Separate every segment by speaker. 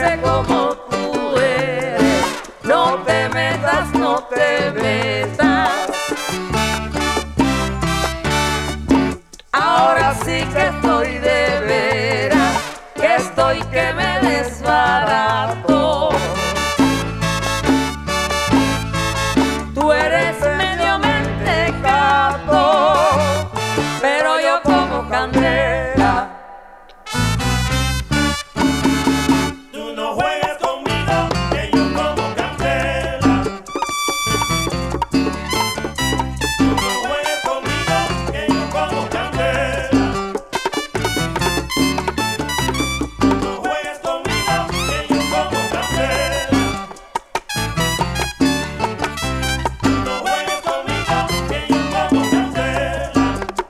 Speaker 1: sé cómo tú eres. No te metas, no te metas. Ahora sí que estoy de veras, que estoy que me desbarato. Tú eres medio mentecato, pero yo como candela.
Speaker 2: Tú no juegues conmigo, que yo como candela. Tú no juegues conmigo, que yo como candela. Tú no juegues conmigo, que yo como candela. Tú no juegues conmigo, que yo como candela.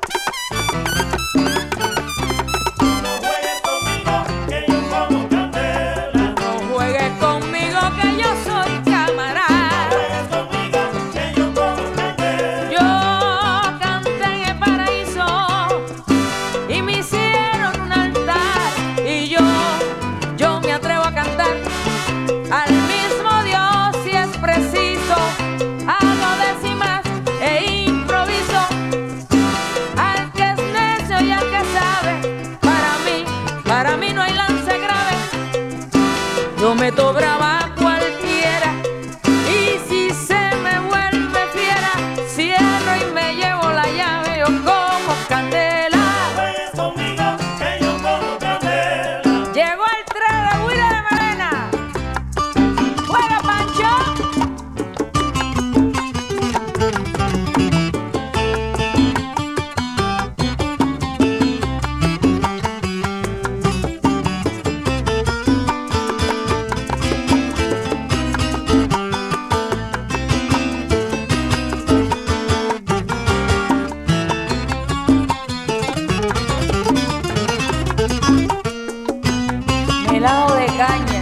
Speaker 2: Tú no juegues conmigo, que yo como candela.
Speaker 1: No juegues conmigo que yo soy camarada.
Speaker 2: Juegues conmigo, que yo como candela.
Speaker 1: Yo canté en el paraíso y me hicieron un altar. Y yo me atrevo a cantar al mismo Dios si es preciso. Hago décimas e improviso. Al que es necio y al que sabe, para mí no hay lance grave. Yo meto brava a cualquiera y si se me vuelve fiera, cierro y me llevo la llave. Yo como candela.
Speaker 2: Juegues conmigo, que yo como candela.
Speaker 1: Llegó el tren de Huila de Marena. ¡Juega, Pancho! Helado de caña.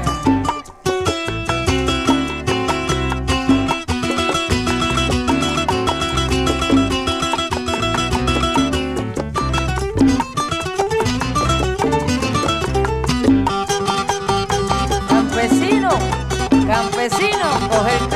Speaker 1: Campesino, campesino, coge el